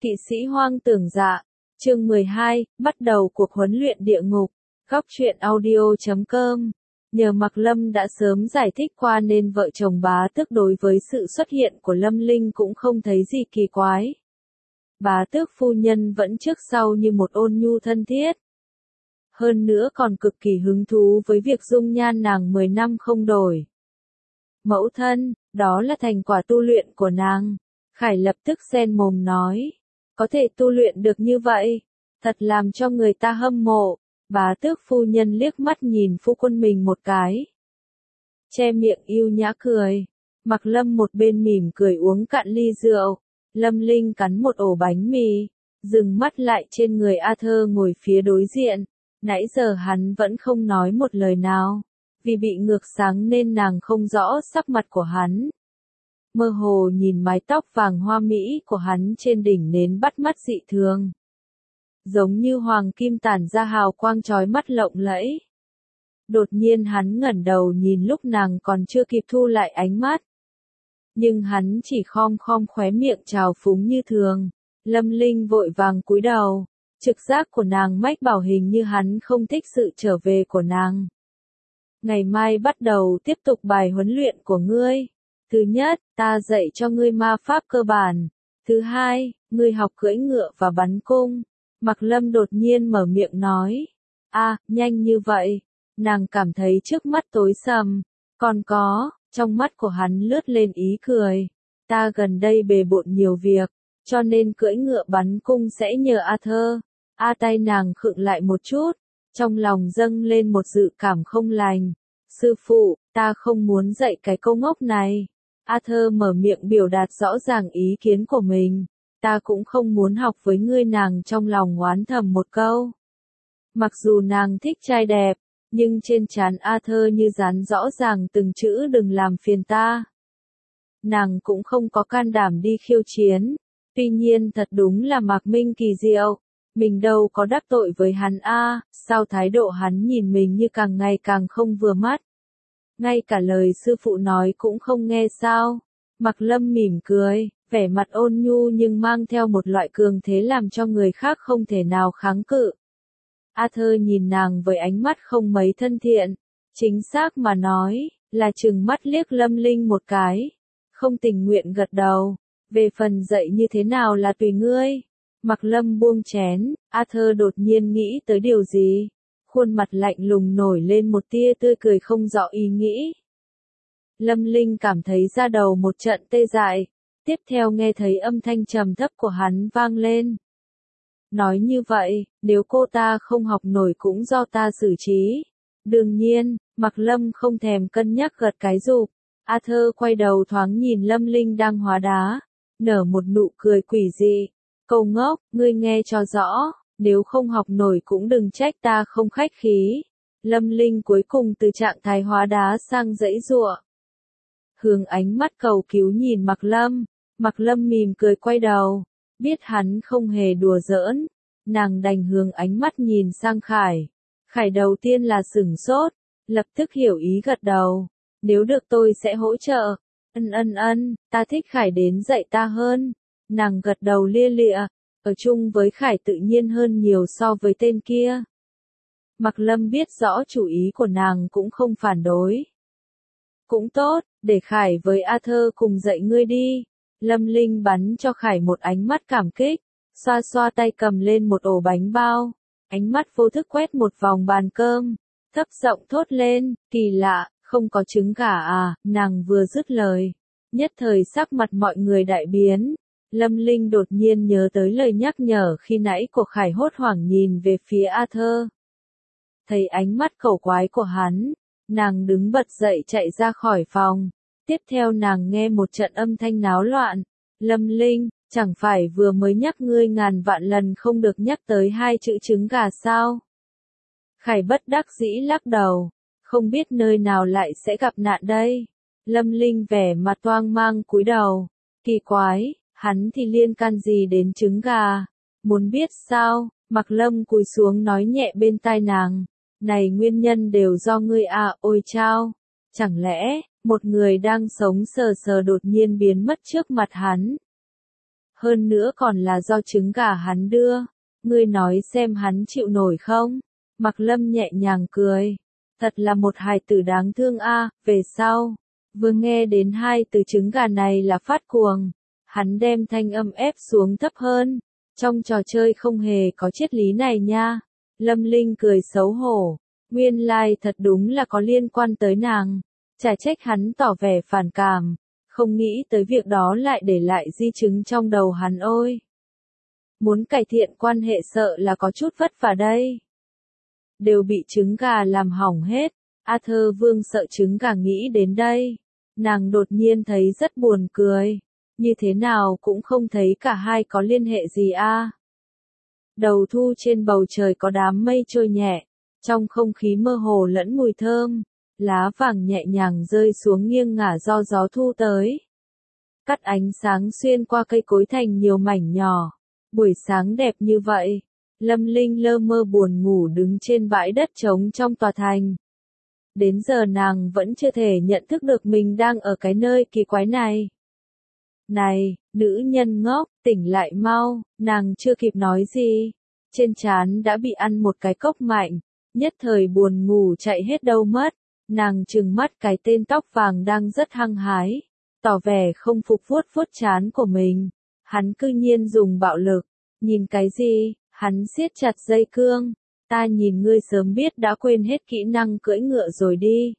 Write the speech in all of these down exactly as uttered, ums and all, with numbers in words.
Kỵ sĩ hoang tưởng dạ, chương mười hai, bắt đầu cuộc huấn luyện địa ngục. Góc truyện audio chấm com. Nhờ Mạc Lâm đã sớm giải thích qua nên vợ chồng Bá Tước đối với sự xuất hiện của Lâm Linh cũng không thấy gì kỳ quái. Bá Tước phu nhân vẫn trước sau như một ôn nhu thân thiết. Hơn nữa còn cực kỳ hứng thú với việc dung nhan nàng mười năm không đổi. Mẫu thân, đó là thành quả tu luyện của nàng. Khải lập tức xen mồm nói. Có thể tu luyện được như vậy, thật làm cho người ta hâm mộ. Bá Tước phu nhân liếc mắt nhìn phu quân mình một cái. Che miệng yêu nhã cười. Mạc Lâm một bên mỉm cười uống cạn ly rượu. Lâm Linh cắn một ổ bánh mì, dừng mắt lại trên người Arthur ngồi phía đối diện. Nãy giờ hắn vẫn không nói một lời nào. Vì bị ngược sáng nên nàng không rõ sắc mặt của hắn. Mơ hồ nhìn mái tóc vàng hoa mỹ của hắn trên đỉnh nến bắt mắt dị thường. Giống như hoàng kim tản ra hào quang chói mắt lộng lẫy. Đột nhiên hắn ngẩng đầu nhìn lúc nàng còn chưa kịp thu lại ánh mắt. Nhưng hắn chỉ khom khom khóe miệng trào phúng như thường. Lâm Linh vội vàng cúi đầu. Trực giác của nàng mách bảo hình như hắn không thích sự trở về của nàng. Ngày mai bắt đầu tiếp tục bài huấn luyện của ngươi. Thứ nhất, ta dạy cho ngươi ma pháp cơ bản. Thứ hai, ngươi học cưỡi ngựa và bắn cung. Mạc Lâm đột nhiên mở miệng nói. A, à, nhanh như vậy. Nàng cảm thấy trước mắt tối sầm. Còn có, trong mắt của hắn lướt lên ý cười. Ta gần đây bề bộn nhiều việc, cho nên cưỡi ngựa bắn cung sẽ nhờ Arthur. A tay nàng khựng lại một chút, trong lòng dâng lên một dự cảm không lành. Sư phụ, ta không muốn dạy cái câu ngốc này. Arthur mở miệng biểu đạt rõ ràng ý kiến của mình. Ta cũng không muốn học với ngươi, nàng trong lòng oán thầm một câu. Mặc dù nàng thích trai đẹp, nhưng trên trán Arthur như dán rõ ràng từng chữ đừng làm phiền ta. Nàng cũng không có can đảm đi khiêu chiến. Tuy nhiên thật đúng là Mạc Minh kỳ diệu. Mình đâu có đắc tội với hắn a, à, sao thái độ hắn nhìn mình như càng ngày càng không vừa mắt. Ngay cả lời sư phụ nói cũng không nghe sao. Mạc Lâm mỉm cười, vẻ mặt ôn nhu nhưng mang theo một loại cường thế làm cho người khác không thể nào kháng cự. Arthur nhìn nàng với ánh mắt không mấy thân thiện, chính xác mà nói, là trừng mắt liếc Lâm Linh một cái. Không tình nguyện gật đầu, về phần dạy như thế nào là tùy ngươi. Mạc Lâm buông chén, Arthur đột nhiên nghĩ tới điều gì. Khuôn mặt lạnh lùng nổi lên một tia tươi cười không rõ ý nghĩ. Lâm Linh cảm thấy da đầu một trận tê dại. Tiếp theo nghe thấy âm thanh trầm thấp của hắn vang lên. Nói như vậy, nếu cô ta không học nổi cũng do ta xử trí. Đương nhiên, Mạc Lâm không thèm cân nhắc gật cái rụp. Arthur quay đầu thoáng nhìn Lâm Linh đang hóa đá. Nở một nụ cười quỷ dị. Câu ngốc, ngươi nghe cho rõ. Nếu không học nổi cũng đừng trách ta không khách khí. Lâm Linh cuối cùng từ trạng thái hóa đá sang giãy giụa. Hướng ánh mắt cầu cứu nhìn Mạc Lâm. Mạc Lâm mỉm cười quay đầu. Biết hắn không hề đùa giỡn. Nàng đành hướng ánh mắt nhìn sang Khải. Khải đầu tiên là sửng sốt. Lập tức hiểu ý gật đầu. Nếu được tôi sẽ hỗ trợ. Ân ân ân, ta thích Khải đến dạy ta hơn. Nàng gật đầu lia lịa. Ở chung với Khải tự nhiên hơn nhiều so với tên kia. Mạc Lâm biết rõ chủ ý của nàng cũng không phản đối. Cũng tốt, để Khải với Arthur cùng dạy ngươi đi. Lâm Linh bắn cho Khải một ánh mắt cảm kích, xoa xoa tay cầm lên một ổ bánh bao. Ánh mắt vô thức quét một vòng bàn cơm, thấp giọng thốt lên, kỳ lạ, không có trứng gà à, nàng vừa dứt lời. Nhất thời sắc mặt mọi người đại biến. Lâm Linh đột nhiên nhớ tới lời nhắc nhở khi nãy của Khải, hốt hoảng nhìn về phía Arthur. Thấy ánh mắt cổ quái của hắn, nàng đứng bật dậy chạy ra khỏi phòng. Tiếp theo nàng nghe một trận âm thanh náo loạn. Lâm Linh, chẳng phải vừa mới nhắc ngươi ngàn vạn lần không được nhắc tới hai chữ trứng gà sao? Khải bất đắc dĩ lắc đầu, không biết nơi nào lại sẽ gặp nạn đây. Lâm Linh vẻ mặt toang mang cúi đầu, kỳ quái. Hắn thì liên can gì đến trứng gà? Muốn biết sao? Mạc Lâm cúi xuống nói nhẹ bên tai nàng. Này nguyên nhân đều do ngươi à, ôi chao. Chẳng lẽ, một người đang sống sờ sờ đột nhiên biến mất trước mặt hắn? Hơn nữa còn là do trứng gà hắn đưa. Ngươi nói xem hắn chịu nổi không? Mạc Lâm nhẹ nhàng cười. Thật là một hài tử đáng thương a. Về sau, vừa nghe đến hai từ trứng gà này là phát cuồng. Hắn đem thanh âm ép xuống thấp hơn. Trong trò chơi không hề có triết lý này nha. Lâm Linh cười xấu hổ. Nguyên lai like thật đúng là có liên quan tới nàng. Chả trách hắn tỏ vẻ phản cảm. Không nghĩ tới việc đó lại để lại di chứng trong đầu hắn ôi. Muốn cải thiện quan hệ sợ là có chút vất vả đây. Đều bị trứng gà làm hỏng hết. Arthur Vương sợ trứng gà nghĩ đến đây. Nàng đột nhiên thấy rất buồn cười. Như thế nào cũng không thấy cả hai có liên hệ gì a. Đầu thu trên bầu trời có đám mây trôi nhẹ. Trong không khí mơ hồ lẫn mùi thơm. Lá vàng nhẹ nhàng rơi xuống nghiêng ngả do gió thu tới. Cắt ánh sáng xuyên qua cây cối thành nhiều mảnh nhỏ. Buổi sáng đẹp như vậy. Lâm Linh lơ mơ buồn ngủ đứng trên bãi đất trống trong tòa thành. Đến giờ nàng vẫn chưa thể nhận thức được mình đang ở cái nơi kỳ quái này. Này, nữ nhân ngốc, tỉnh lại mau, nàng chưa kịp nói gì. Trên trán đã bị ăn một cái cốc mạnh, nhất thời buồn ngủ chạy hết đâu mất. Nàng trừng mắt cái tên tóc vàng đang rất hăng hái, tỏ vẻ không phục vuốt vuốt trán của mình. Hắn cư nhiên dùng bạo lực, nhìn cái gì, hắn siết chặt dây cương. Ta nhìn ngươi sớm biết đã quên hết kỹ năng cưỡi ngựa rồi đi.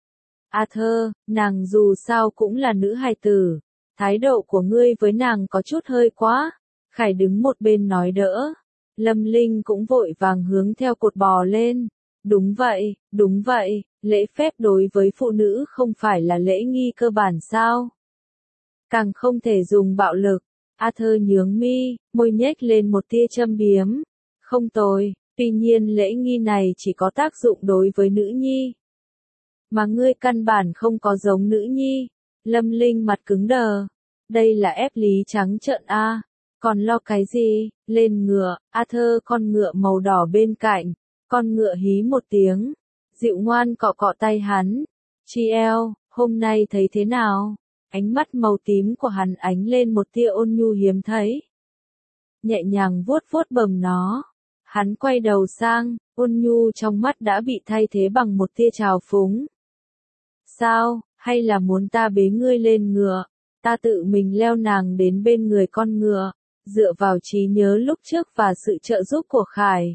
Arthur, nàng dù sao cũng là nữ hài tử. Thái độ của ngươi với nàng có chút hơi quá. Khải đứng một bên nói đỡ. Lâm Linh cũng vội vàng hướng theo cột bò lên. Đúng vậy, đúng vậy, lễ phép đối với phụ nữ không phải là lễ nghi cơ bản sao? Càng không thể dùng bạo lực. Arthur nhướng mi, môi nhếch lên một tia châm biếm. Không tồi, tuy nhiên lễ nghi này chỉ có tác dụng đối với nữ nhi. Mà ngươi căn bản không có giống nữ nhi. Lâm Linh mặt cứng đờ. Đây là ép lý trắng trợn a. Còn lo cái gì? Lên ngựa. Arthur con ngựa màu đỏ bên cạnh. Con ngựa hí một tiếng. Dịu ngoan cọ cọ tay hắn. Chi eo, hôm nay thấy thế nào? Ánh mắt màu tím của hắn ánh lên một tia ôn nhu hiếm thấy. Nhẹ nhàng vuốt vuốt bầm nó. Hắn quay đầu sang, ôn nhu trong mắt đã bị thay thế bằng một tia trào phúng. Sao, hay là muốn ta bế ngươi lên ngựa? Ta tự mình leo nàng đến bên người con ngựa, dựa vào trí nhớ lúc trước và sự trợ giúp của Khải.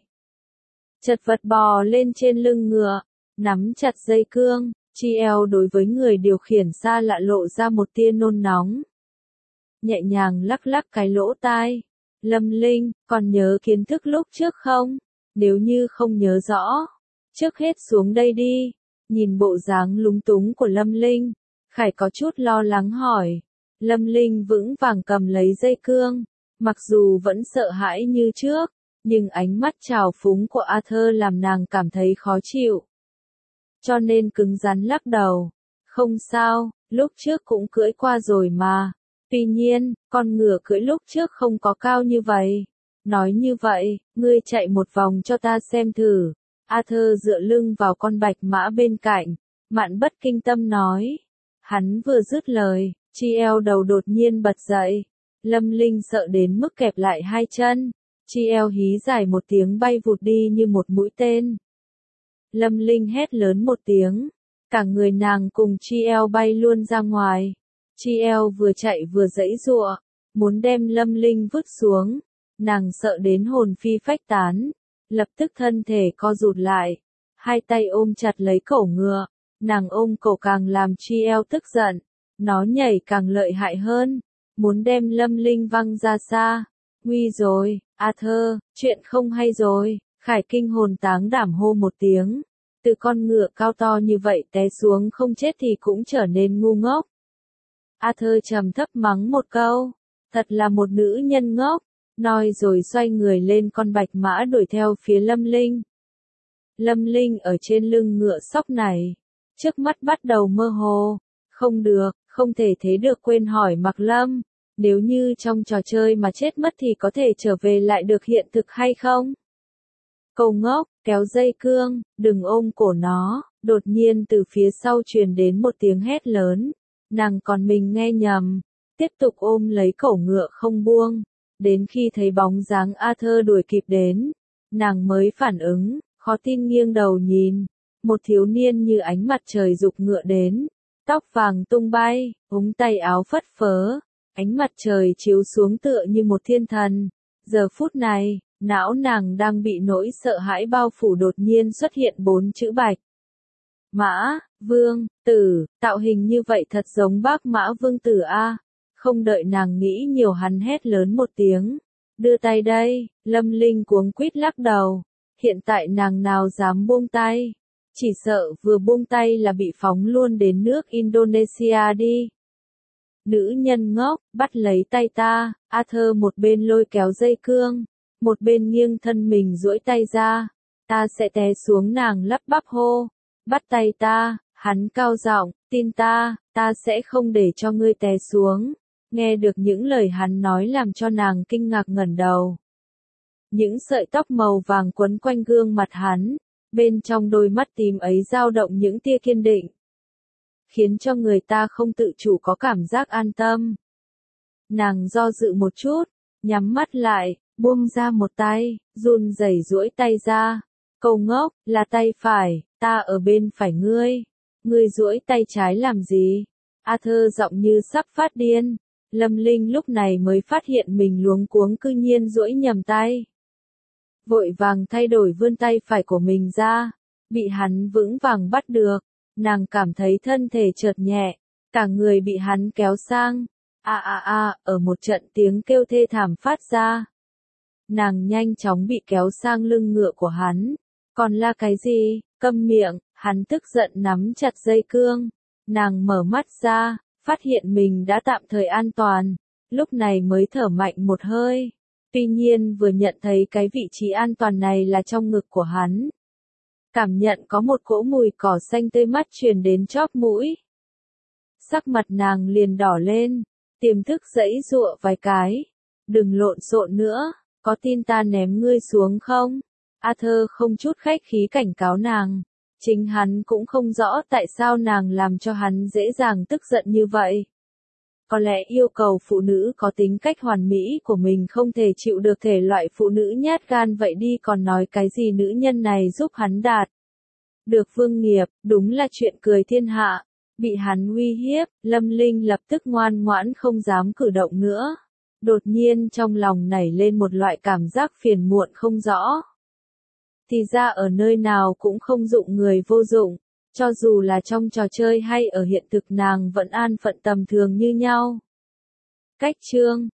Chật vật bò lên trên lưng ngựa, nắm chặt dây cương, chi eo đối với người điều khiển xa lạ lộ ra một tia nôn nóng. Nhẹ nhàng lắc lắc cái lỗ tai. Lâm Linh, còn nhớ kiến thức lúc trước không? Nếu như không nhớ rõ, trước hết xuống đây đi. Nhìn bộ dáng lúng túng của Lâm Linh, Khải có chút lo lắng hỏi. Lâm Linh vững vàng cầm lấy dây cương, mặc dù vẫn sợ hãi như trước, nhưng ánh mắt trào phúng của Arthur làm nàng cảm thấy khó chịu. Cho nên cứng rắn lắc đầu. Không sao, lúc trước cũng cưỡi qua rồi mà. Tuy nhiên, con ngựa cưỡi lúc trước không có cao như vậy. Nói như vậy, ngươi chạy một vòng cho ta xem thử. Arthur dựa lưng vào con bạch mã bên cạnh. Mạn bất kinh tâm nói. Hắn vừa dứt lời, chi eo đầu đột nhiên bật dậy. Lâm Linh sợ đến mức kẹp lại hai chân. Chi eo hí dài một tiếng bay vụt đi như một mũi tên. Lâm Linh hét lớn một tiếng. Cả người nàng cùng chi eo bay luôn ra ngoài. Chi eo vừa chạy vừa giãy giụa, muốn đem Lâm Linh vứt xuống. Nàng sợ đến hồn phi phách tán. Lập tức thân thể co rụt lại. Hai tay ôm chặt lấy cổ ngựa. Nàng ôm cổ càng làm chi eo tức giận. Nó nhảy càng lợi hại hơn. Muốn đem Lâm Linh văng ra xa. Nguy rồi, Arthur, chuyện không hay rồi. Khải kinh hồn táng đảm hô một tiếng. Từ con ngựa cao to như vậy té xuống không chết thì cũng trở nên ngu ngốc. Arthur trầm thấp mắng một câu. Thật là một nữ nhân ngốc. Nói rồi xoay người lên con bạch mã đuổi theo phía Lâm Linh. Lâm Linh ở trên lưng ngựa sóc này. Trước mắt bắt đầu mơ hồ. Không được, không thể thế được, quên hỏi Mạc Lâm. Nếu như trong trò chơi mà chết mất thì có thể trở về lại được hiện thực hay không? Câu ngốc, kéo dây cương, đừng ôm cổ nó. Đột nhiên từ phía sau truyền đến một tiếng hét lớn. Nàng còn mình nghe nhầm. tiếp tục ôm lấy cổ ngựa không buông, đến khi thấy bóng dáng Arthur đuổi kịp đến, nàng mới phản ứng, khó tin nghiêng đầu nhìn, một thiếu niên như ánh mặt trời giục ngựa đến, tóc vàng tung bay, ống tay áo phất phớ, ánh mặt trời chiếu xuống tựa như một thiên thần. Giờ phút này, não nàng đang bị nỗi sợ hãi bao phủ, đột nhiên xuất hiện bốn chữ Bạch Mã Vương Tử, tạo hình như vậy thật giống Bác Mã Vương Tử a. Không đợi nàng nghĩ nhiều, hắn hét lớn một tiếng, đưa tay đây. Lâm Linh cuống quýt lắc đầu, hiện tại nàng nào dám buông tay, chỉ sợ vừa buông tay là bị phóng luôn đến nước Indonesia đi. Nữ nhân ngốc, bắt lấy tay ta. Arthur một bên lôi kéo dây cương, một bên nghiêng thân mình duỗi tay ra, ta sẽ té xuống. Nàng lắp bắp hô, bắt tay ta. Hắn cao giọng, tin ta, ta sẽ không để cho ngươi té xuống. Nghe được những lời hắn nói làm cho nàng kinh ngạc ngẩng đầu. Những sợi tóc màu vàng quấn quanh gương mặt hắn, bên trong đôi mắt tím ấy dao động những tia kiên định, khiến cho người ta không tự chủ có cảm giác an tâm. Nàng do dự một chút, nhắm mắt lại, buông ra một tay, run rẩy duỗi tay ra. Câu ngốc, là tay phải, ta ở bên phải ngươi. Ngươi duỗi tay trái làm gì? Arthur giọng như sắp phát điên. Lâm Linh lúc này mới phát hiện mình luống cuống, cư nhiên duỗi nhầm tay. Vội vàng thay đổi vươn tay phải của mình ra, bị hắn vững vàng bắt được. Nàng cảm thấy thân thể chợt nhẹ, cả người bị hắn kéo sang. A a a, ở một trận tiếng kêu thê thảm phát ra. Nàng nhanh chóng bị kéo sang lưng ngựa của hắn. Còn là cái gì? Câm miệng. Hắn tức giận nắm chặt dây cương. Nàng mở mắt ra, phát hiện mình đã tạm thời an toàn, lúc này mới thở mạnh một hơi. Tuy nhiên vừa nhận thấy cái vị trí an toàn này là trong ngực của hắn, cảm nhận có một cỗ mùi cỏ xanh tươi mát truyền đến chóp mũi. Sắc mặt nàng liền đỏ lên, tiềm thức giãy giụa vài cái. Đừng lộn xộn nữa, có tin ta ném ngươi xuống không? Arthur không chút khách khí cảnh cáo nàng. Chính hắn cũng không rõ tại sao nàng làm cho hắn dễ dàng tức giận như vậy. Có lẽ yêu cầu phụ nữ có tính cách hoàn mỹ của mình không thể chịu được thể loại phụ nữ nhát gan vậy đi, còn nói cái gì nữ nhân này giúp hắn đạt được vương nghiệp, đúng là chuyện cười thiên hạ. Bị hắn uy hiếp, Lâm Linh lập tức ngoan ngoãn không dám cử động nữa. Đột nhiên trong lòng nảy lên một loại cảm giác phiền muộn không rõ. Thì ra ở nơi nào cũng không dụng người vô dụng, cho dù là trong trò chơi hay ở hiện thực nàng vẫn an phận tầm thường như nhau. Cách chương